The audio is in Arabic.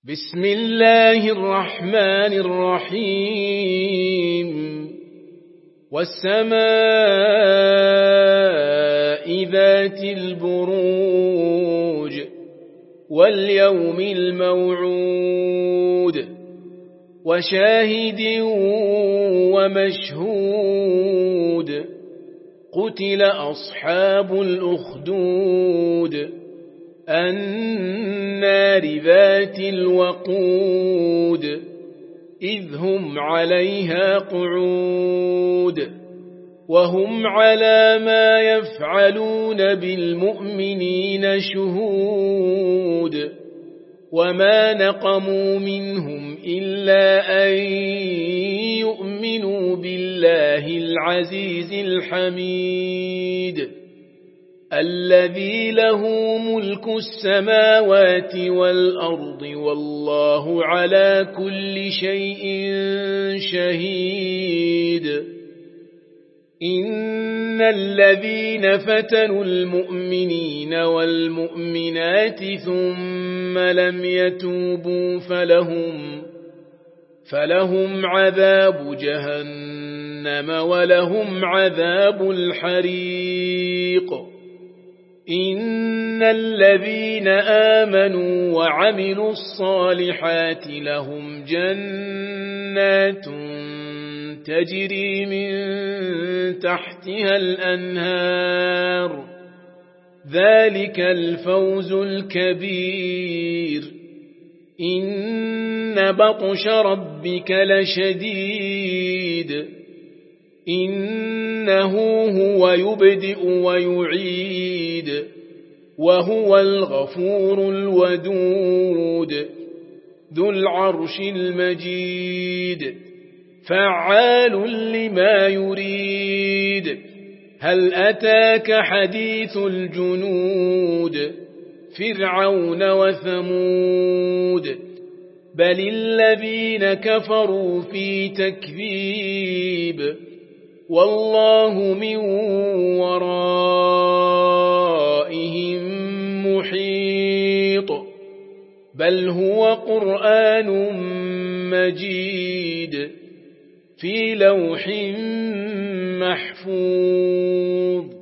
بسم الله الرحمن الرحيم والسماء ذات البروج واليوم الموعود وشاهد ومشهود قتل أصحاب الأخدود النار ذات الوقود إذ هم عليها قعود وهم على ما يفعلون بالمؤمنين شهود وما نقموا منهم إلا أن يؤمنوا بالله العزيز الحميد الذي له ملك السماوات والأرض والله على كل شيء شهيد إن الذين فتنوا المؤمنين والمؤمنات ثم لم يتوبوا فلهم عذاب جهنم ولهم عذاب الحريق إن الذين آمنوا وعملوا الصالحات لهم جنات تجري من تحتها الأنهار ذلك الفوز الكبير إن بطش ربك لشديد إنه هو يبدئ ويعيد وهو الغفور الودود ذو العرش المجيد فعال لما يريد هل أتاك حديث الجنود فرعون وثمود بل الذين كفروا في تكذيب والله من ورائهم محيط بل هو قرآن مجيد في لوح محفوظ